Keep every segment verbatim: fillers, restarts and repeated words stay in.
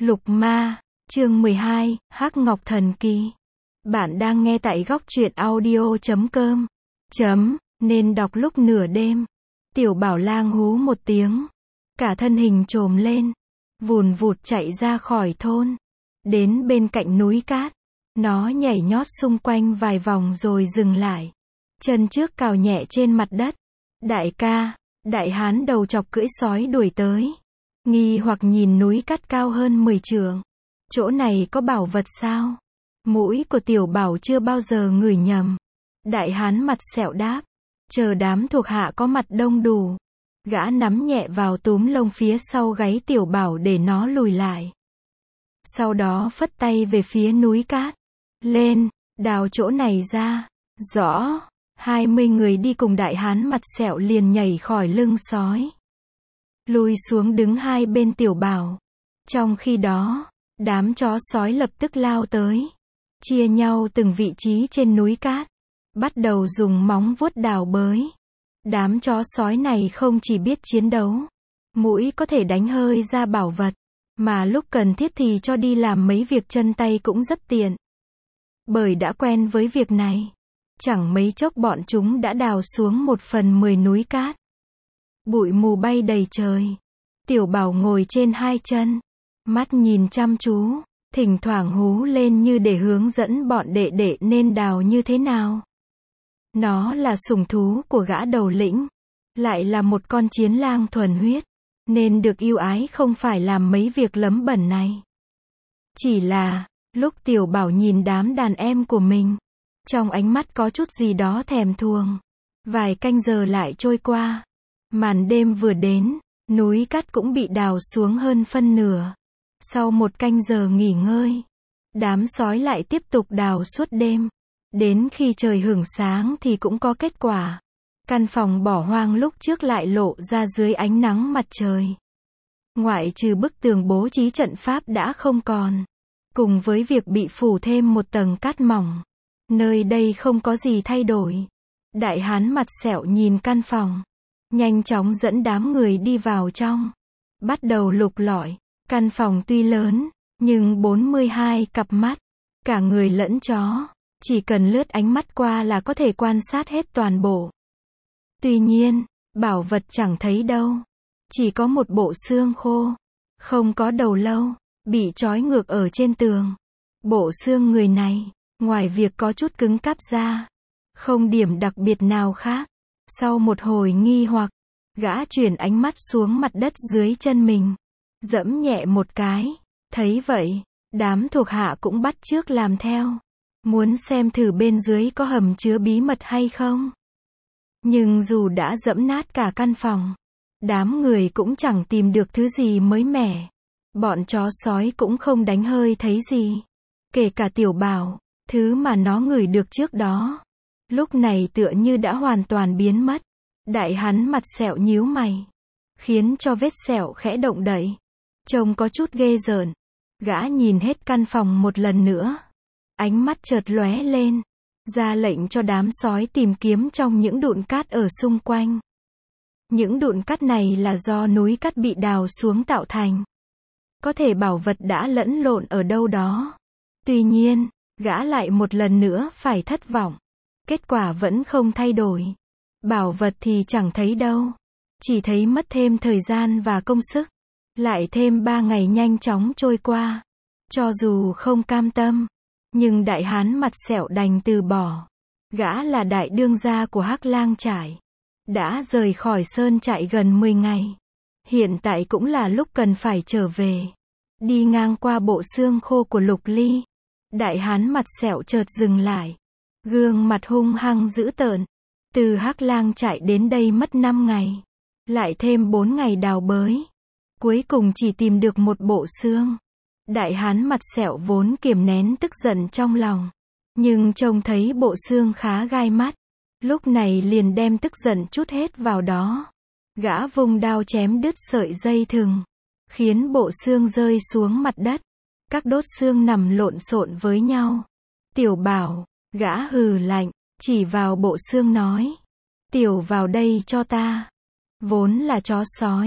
Lục Ma, chương mười hai, Hắc Ngọc Thần Kỳ. Bạn đang nghe tại góc truyện audio chấm com. Chấm, nên đọc lúc nửa đêm. Tiểu Bảo Lang hú một tiếng. Cả thân hình trồm lên. Vùn vụt chạy ra khỏi thôn. Đến bên cạnh núi cát. Nó nhảy nhót xung quanh vài vòng rồi dừng lại. Chân trước cào nhẹ trên mặt đất. Đại ca, đại hán đầu chọc cưỡi sói đuổi tới. Nghi hoặc nhìn núi cát cao hơn mười trượng. Chỗ này có bảo vật sao? Mũi của Tiểu Bảo chưa bao giờ ngửi nhầm. Đại hán mặt sẹo đáp. Chờ đám thuộc hạ có mặt đông đủ. Gã nắm nhẹ vào túm lông phía sau gáy Tiểu Bảo để nó lùi lại. Sau đó phất tay về phía núi cát. Lên, đào chỗ này ra. Rõ. Hai mươi người đi cùng đại hán mặt sẹo liền nhảy khỏi lưng sói. Lùi xuống đứng hai bên Tiểu Bảo. Trong khi đó, đám chó sói lập tức lao tới. Chia nhau từng vị trí trên núi cát. Bắt đầu dùng móng vuốt đào bới. Đám chó sói này không chỉ biết chiến đấu. Mũi có thể đánh hơi ra bảo vật. Mà lúc cần thiết thì cho đi làm mấy việc chân tay cũng rất tiện. Bởi đã quen với việc này. Chẳng mấy chốc bọn chúng đã đào xuống một phần mười núi cát. Bụi mù bay đầy trời. Tiểu Bảo ngồi trên hai chân. Mắt nhìn chăm chú. Thỉnh thoảng hú lên như để hướng dẫn bọn đệ đệ nên đào như thế nào. Nó là sủng thú của gã đầu lĩnh. Lại là một con chiến lang thuần huyết. Nên được yêu ái không phải làm mấy việc lấm bẩn này. Chỉ là, lúc Tiểu Bảo nhìn đám đàn em của mình. Trong ánh mắt có chút gì đó thèm thuồng. Vài canh giờ lại trôi qua. Màn đêm vừa đến, núi cát cũng bị đào xuống hơn phân nửa. Sau một canh giờ nghỉ ngơi, đám sói lại tiếp tục đào suốt đêm. Đến khi trời hửng sáng thì cũng có kết quả. Căn phòng bỏ hoang lúc trước lại lộ ra dưới ánh nắng mặt trời. Ngoại trừ bức tường bố trí trận pháp đã không còn. Cùng với việc bị phủ thêm một tầng cát mỏng. Nơi đây không có gì thay đổi. Đại hán mặt sẹo nhìn căn phòng. Nhanh chóng dẫn đám người đi vào trong. Bắt đầu lục lọi. Căn phòng tuy lớn, nhưng bốn mươi hai cặp mắt. Cả người lẫn chó. Chỉ cần lướt ánh mắt qua là có thể quan sát hết toàn bộ. Tuy nhiên, bảo vật chẳng thấy đâu. Chỉ có một bộ xương khô. Không có đầu lâu. Bị trói ngược ở trên tường. Bộ xương người này, ngoài việc có chút cứng cáp ra. Không điểm đặc biệt nào khác. Sau một hồi nghi hoặc, gã chuyển ánh mắt xuống mặt đất dưới chân mình. Dẫm nhẹ một cái. Thấy vậy, đám thuộc hạ cũng bắt chước làm theo. Muốn xem thử bên dưới có hầm chứa bí mật hay không. Nhưng dù đã dẫm nát cả căn phòng, đám người cũng chẳng tìm được thứ gì mới mẻ. Bọn chó sói cũng không đánh hơi thấy gì. Kể cả Tiểu Bảo, thứ mà nó ngửi được trước đó. Lúc này tựa như đã hoàn toàn biến mất. Đại hán mặt sẹo nhíu mày. Khiến cho vết sẹo khẽ động đậy. Trông có chút ghê rợn. Gã nhìn hết căn phòng một lần nữa. Ánh mắt chợt lóe lên. Ra lệnh cho đám sói tìm kiếm trong những đụn cát ở xung quanh. Những đụn cát này là do núi cát bị đào xuống tạo thành. Có thể bảo vật đã lẫn lộn ở đâu đó. Tuy nhiên, gã lại một lần nữa phải thất vọng. Kết quả vẫn không thay đổi. Bảo vật thì chẳng thấy đâu. Chỉ thấy mất thêm thời gian và công sức. Lại thêm ba ngày nhanh chóng trôi qua. Cho dù không cam tâm. Nhưng đại hán mặt sẹo đành từ bỏ. Gã là đại đương gia của Hắc Lang trại. Đã rời khỏi sơn trại gần mười ngày. Hiện tại cũng là lúc cần phải trở về. Đi ngang qua bộ xương khô của Lục Ly. Đại hán mặt sẹo chợt dừng lại. Gương mặt hung hăng dữ tợn. Từ Hắc Lang trại đến đây mất năm ngày. Lại thêm bốn ngày đào bới. Cuối cùng chỉ tìm được một bộ xương. Đại hán mặt sẹo vốn kiềm nén tức giận trong lòng. Nhưng trông thấy bộ xương khá gai mắt. Lúc này liền đem tức giận trút hết vào đó. Gã vung đao chém đứt sợi dây thừng. Khiến bộ xương rơi xuống mặt đất. Các đốt xương nằm lộn xộn với nhau. Tiểu Bảo, gã hừ lạnh, chỉ vào bộ xương nói. Tiểu vào đây cho ta. Vốn là chó sói.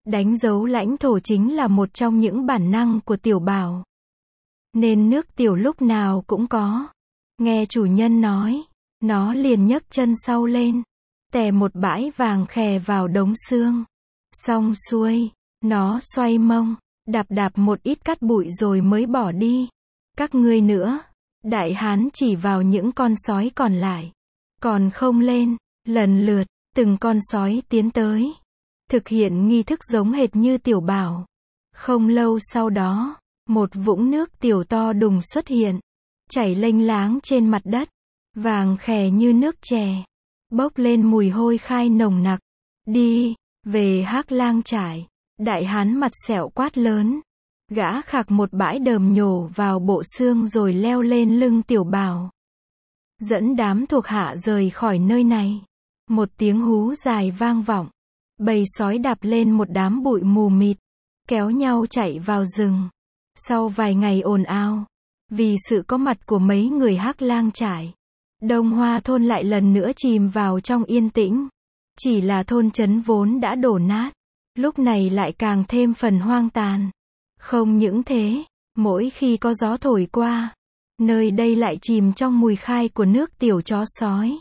Đánh dấu lãnh thổ chính là một trong những bản năng của tiểu bảo. Nên nước tiểu lúc nào cũng có. Nghe chủ nhân nói, nó liền nhấc chân sau lên, tè một bãi vàng khè vào đống xương. Xong xuôi, nó xoay mông, đạp đạp một ít cát bụi rồi mới bỏ đi. Các ngươi nữa, đại hán chỉ vào những con sói còn lại. Còn không lên, lần lượt, từng con sói tiến tới. Thực hiện nghi thức giống hệt như tiểu bảo. Không lâu sau đó, một vũng nước tiểu to đùng xuất hiện, chảy lênh láng trên mặt đất, vàng khè như nước chè, bốc lên mùi hôi khai nồng nặc. Đi, về Hắc Lang trại. Đại hán mặt sẹo quát lớn. Gã khạc một bãi đờm nhổ vào bộ xương rồi leo lên lưng tiểu bảo. Dẫn đám thuộc hạ rời khỏi nơi này. Một tiếng hú dài vang vọng. Bầy sói đạp lên một đám bụi mù mịt, kéo nhau chạy vào rừng. Sau vài ngày ồn ào, vì sự có mặt của mấy người Hắc Lang trại, Đông Hoa thôn lại lần nữa chìm vào trong yên tĩnh. Chỉ là thôn trấn vốn đã đổ nát, lúc này lại càng thêm phần hoang tàn. Không những thế, mỗi khi có gió thổi qua, nơi đây lại chìm trong mùi khai của nước tiểu chó sói.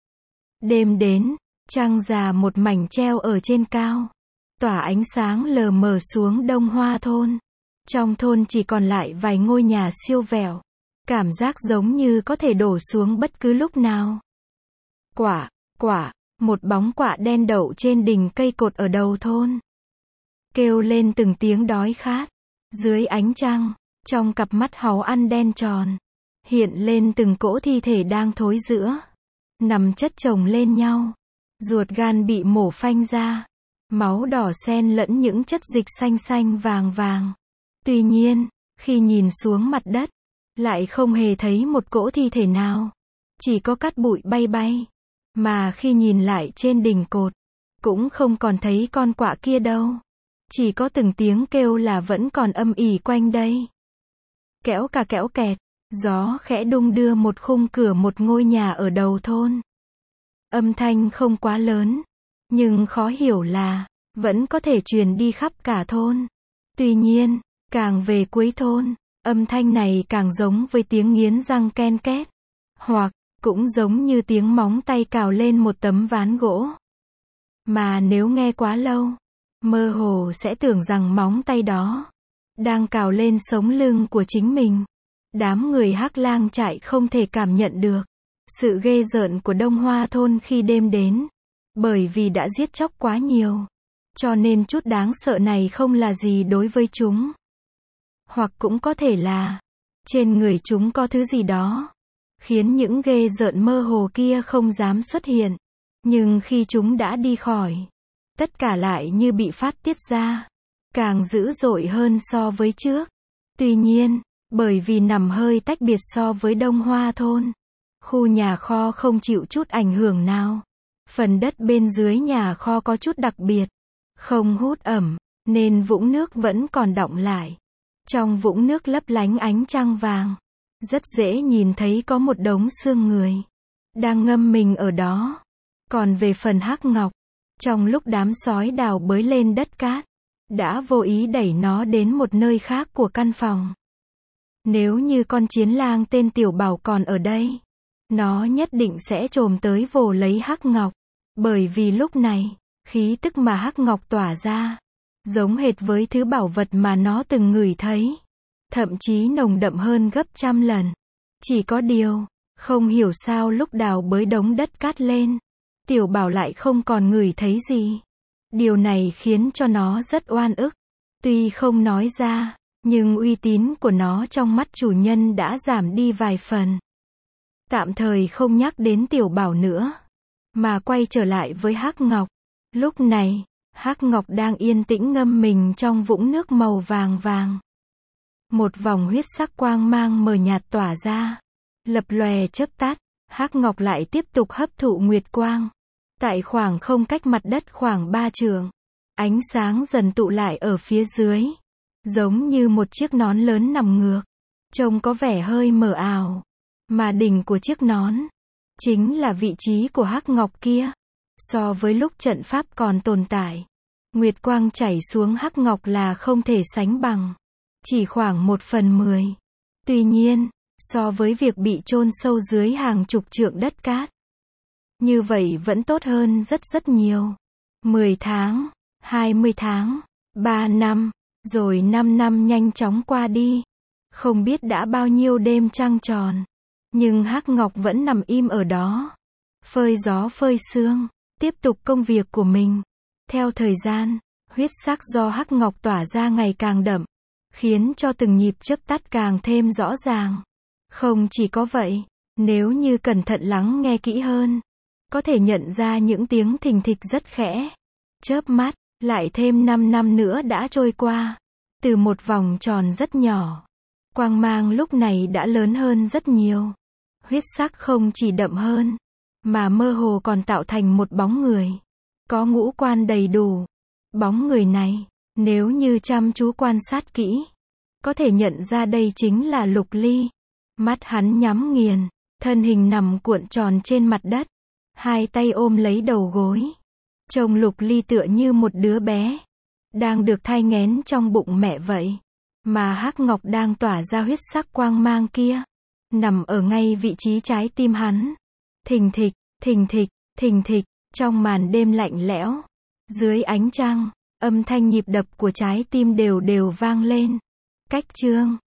Đêm đến, trăng già một mảnh treo ở trên cao, tỏa ánh sáng lờ mờ xuống Đông Hoa thôn. Trong thôn chỉ còn lại vài ngôi nhà siêu vẹo, cảm giác giống như có thể đổ xuống bất cứ lúc nào. Quả, quả, một bóng quạ đen đậu trên đỉnh cây cột ở đầu thôn, kêu lên từng tiếng đói khát. Dưới ánh trăng, trong cặp mắt háu ăn đen tròn, hiện lên từng cỗ thi thể đang thối rữa, nằm chất chồng lên nhau. Ruột gan bị mổ phanh ra, máu đỏ xen lẫn những chất dịch xanh xanh vàng vàng. Tuy nhiên, khi nhìn xuống mặt đất, lại không hề thấy một cỗ thi thể nào, chỉ có cát bụi bay bay. Mà khi nhìn lại trên đỉnh cột, cũng không còn thấy con quạ kia đâu. Chỉ có từng tiếng kêu là vẫn còn âm ỉ quanh đây. Kẽo cả kẽo kẹt, gió khẽ đung đưa một khung cửa một ngôi nhà ở đầu thôn. Âm thanh không quá lớn, nhưng khó hiểu là, vẫn có thể truyền đi khắp cả thôn. Tuy nhiên, càng về cuối thôn, âm thanh này càng giống với tiếng nghiến răng ken két, hoặc, cũng giống như tiếng móng tay cào lên một tấm ván gỗ. Mà nếu nghe quá lâu, mơ hồ sẽ tưởng rằng móng tay đó đang cào lên sống lưng của chính mình. Đám người Hắc Lang trại không thể cảm nhận được sự ghê rợn của Đông Hoa thôn khi đêm đến, bởi vì đã giết chóc quá nhiều, cho nên chút đáng sợ này không là gì đối với chúng. Hoặc cũng có thể là trên người chúng có thứ gì đó khiến những ghê rợn mơ hồ kia không dám xuất hiện. Nhưng khi chúng đã đi khỏi, tất cả lại như bị phát tiết ra, càng dữ dội hơn so với trước. Tuy nhiên, bởi vì nằm hơi tách biệt so với Đông Hoa thôn, khu nhà kho không chịu chút ảnh hưởng nào. Phần đất bên dưới nhà kho có chút đặc biệt, không hút ẩm, nên vũng nước vẫn còn đọng lại. Trong vũng nước lấp lánh ánh trăng vàng, rất dễ nhìn thấy có một đống xương người đang ngâm mình ở đó. Còn về phần Hắc Ngọc, trong lúc đám sói đào bới lên đất cát, đã vô ý đẩy nó đến một nơi khác của căn phòng. Nếu như con chiến lang tên Tiểu Bảo còn ở đây, nó nhất định sẽ trồm tới vồ lấy Hắc Ngọc, bởi vì lúc này, khí tức mà Hắc Ngọc tỏa ra, giống hệt với thứ bảo vật mà nó từng ngửi thấy, thậm chí nồng đậm hơn gấp trăm lần. Chỉ có điều, không hiểu sao lúc đào bới đống đất cát lên, Tiểu Bảo lại không còn ngửi thấy gì. Điều này khiến cho nó rất oan ức. Tuy không nói ra, nhưng uy tín của nó trong mắt chủ nhân đã giảm đi vài phần. Tạm thời không nhắc đến Tiểu Bảo nữa, mà quay trở lại với Hắc Ngọc. Lúc này, Hắc Ngọc đang yên tĩnh ngâm mình trong vũng nước màu vàng vàng. Một vòng huyết sắc quang mang mờ nhạt tỏa ra, lập lòe chớp tắt. Hắc Ngọc lại tiếp tục hấp thụ nguyệt quang. Tại khoảng không cách mặt đất khoảng ba trượng, ánh sáng dần tụ lại ở phía dưới, giống như một chiếc nón lớn nằm ngược, trông có vẻ hơi mờ ảo. Mà đỉnh của chiếc nón chính là vị trí của Hắc Ngọc kia. So với lúc trận pháp còn tồn tại, Nguyệt quang chảy xuống hắc ngọc là không thể sánh bằng. Chỉ khoảng một phần mười. Tuy nhiên, so với việc bị chôn sâu dưới hàng chục trượng đất cát, như vậy vẫn tốt hơn rất rất nhiều. mười tháng, hai mươi tháng, ba năm, rồi năm năm nhanh chóng qua đi. Không biết đã bao nhiêu đêm trăng tròn. Nhưng hắc ngọc vẫn nằm im ở đó. Phơi gió phơi sương. Tiếp tục công việc của mình. Theo thời gian, huyết sắc do hắc ngọc tỏa ra ngày càng đậm. Khiến cho từng nhịp chớp tắt càng thêm rõ ràng. Không chỉ có vậy, nếu như cẩn thận lắng nghe kỹ hơn, có thể nhận ra những tiếng thình thịch rất khẽ. Chớp mắt, lại thêm năm năm nữa đã trôi qua. Từ một vòng tròn rất nhỏ, quang mang lúc này đã lớn hơn rất nhiều. Huyết sắc không chỉ đậm hơn, mà mơ hồ còn tạo thành một bóng người. Có ngũ quan đầy đủ. Bóng người này, nếu như chăm chú quan sát kỹ, có thể nhận ra đây chính là Lục Ly. Mắt hắn nhắm nghiền, thân hình nằm cuộn tròn trên mặt đất. Hai tay ôm lấy đầu gối. Trông Lục Ly tựa như một đứa bé, đang được thai nghén trong bụng mẹ vậy. Mà hắc ngọc đang tỏa ra huyết sắc quang mang kia, nằm ở ngay vị trí trái tim hắn. Thình thịch, thình thịch, thình thịch, trong màn đêm lạnh lẽo. Dưới ánh trăng, âm thanh nhịp đập của trái tim đều đều vang lên. Cách chương